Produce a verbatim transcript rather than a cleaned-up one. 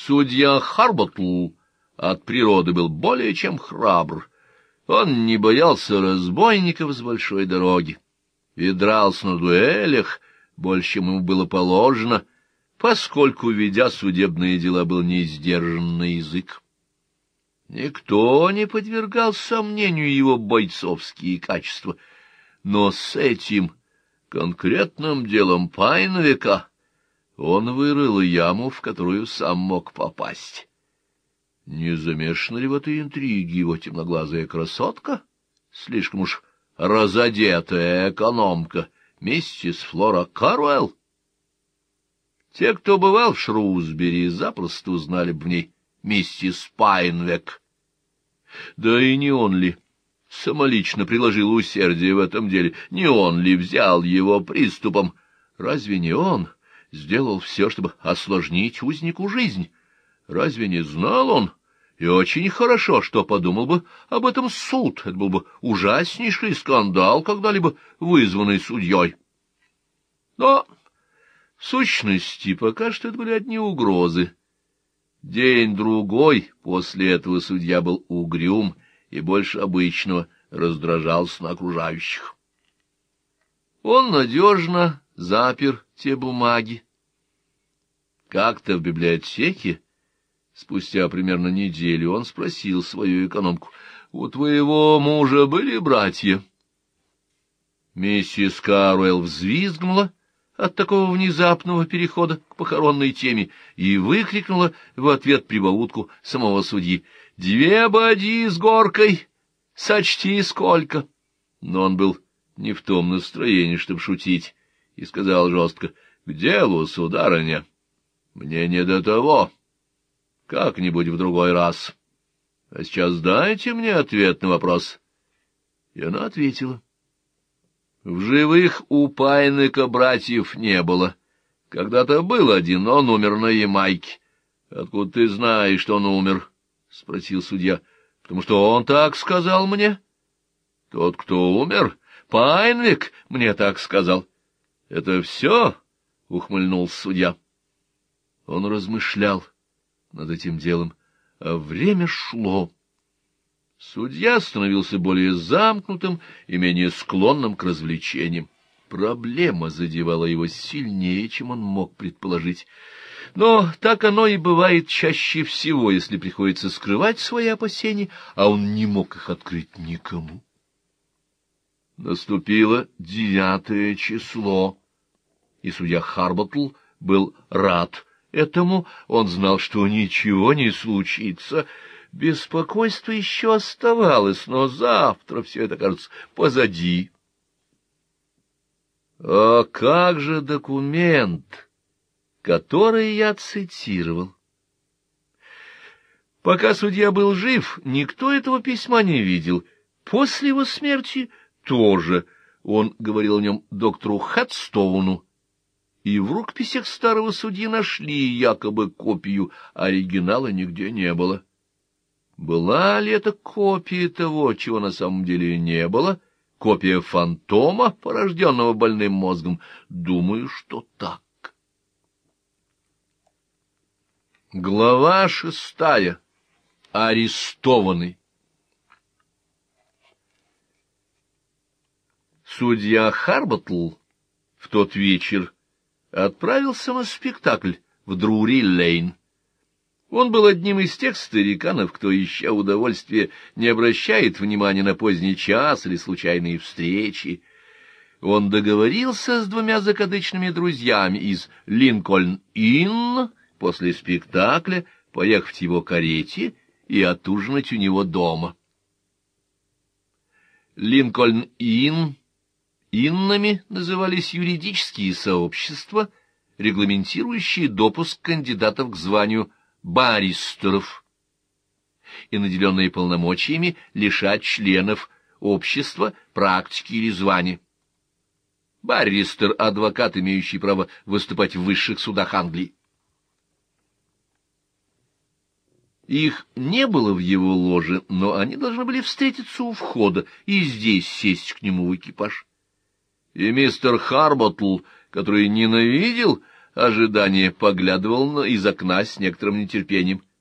Судья Харботл от природы был более чем храбр. Он не боялся разбойников с большой дороги и дрался на дуэлях больше, чем ему было положено, поскольку, ведя судебные дела, был не сдержан на язык. Никто не подвергал сомнению его бойцовские качества, но с этим конкретным делом Пайнвика он вырыл яму, в которую сам мог попасть. Не замешана ли в этой интриге его темноглазая красотка, слишком уж разодетая экономка, миссис Флора Каруэлл? Те, кто бывал в Шрусбери, запросто узнали бы в ней миссис Пайнвик. Да и не он ли самолично приложил усердие в этом деле, не он ли взял его приступом? Разве не он сделал все, чтобы осложнить узнику жизнь? Разве не знал он, и очень хорошо, что подумал бы об этом суд? Это был бы ужаснейший скандал, когда-либо вызванный судьей. Но, в сущности, пока что это были одни угрозы. День-другой после этого судья был угрюм и больше обычного раздражался на окружающих. Он надежно запер те бумаги. Как-то в библиотеке, спустя примерно неделю, он спросил свою экономку: «У твоего мужа были братья?» Миссис Каруэлл взвизгнула от такого внезапного перехода к похоронной теме и выкрикнула в ответ прибаутку самого судьи: «Две боди с горкой, сочти сколько!» Но он был не в том настроении, чтобы шутить, и сказал жестко: «К делу, сударыня, мне не до того. Как-нибудь в другой раз. А сейчас дайте мне ответ на вопрос». И она ответила. В живых у Пайнвика братьев не было. Когда-то был один, но он умер на Ямайке. — Откуда ты знаешь, что он умер? — спросил судья. — Потому что он так сказал мне. — Тот, кто умер? Пайнвик мне так сказал. — Это все? — ухмыльнулся судья. Он размышлял над этим делом, а время шло. Судья становился более замкнутым и менее склонным к развлечениям. Проблема задевала его сильнее, чем он мог предположить. Но так оно и бывает чаще всего, если приходится скрывать свои опасения, а он не мог их открыть никому. Наступило девятое число, и судья Харботл был рад этому. Он знал, что ничего не случится. Беспокойство еще оставалось, но завтра все это, кажется, позади. А как же документ, который я цитировал? Пока судья был жив, никто этого письма не видел. После его смерти тоже. Он говорил о нем доктору Хедстоуну, и в рукописях старого судьи нашли якобы копию, оригинала нигде не было. Была ли это копия того, чего на самом деле не было? Копия фантома, порожденного больным мозгом? Думаю, что так. Глава шестая. Арестованный. Судья Харботл в тот вечер отправился на спектакль в Друри-Лейн. Он был одним из тех стариканов, кто, ища удовольствия, не обращает внимания на поздний час или случайные встречи. Он договорился с двумя закадычными друзьями из Линкольн-Инн после спектакля поехать в его карете и отужинать у него дома. Линкольн-Инн Иннами назывались юридические сообщества, регламентирующие допуск кандидатов к званию баристеров и наделенные полномочиями лишать членов общества практики или звания. Барристер — адвокат, имеющий право выступать в высших судах Англии. Их не было в его ложе, но они должны были встретиться у входа и здесь сесть к нему в экипаж. И мистер Харботл, который ненавидел ожидания поглядывал из окна с некоторым нетерпением.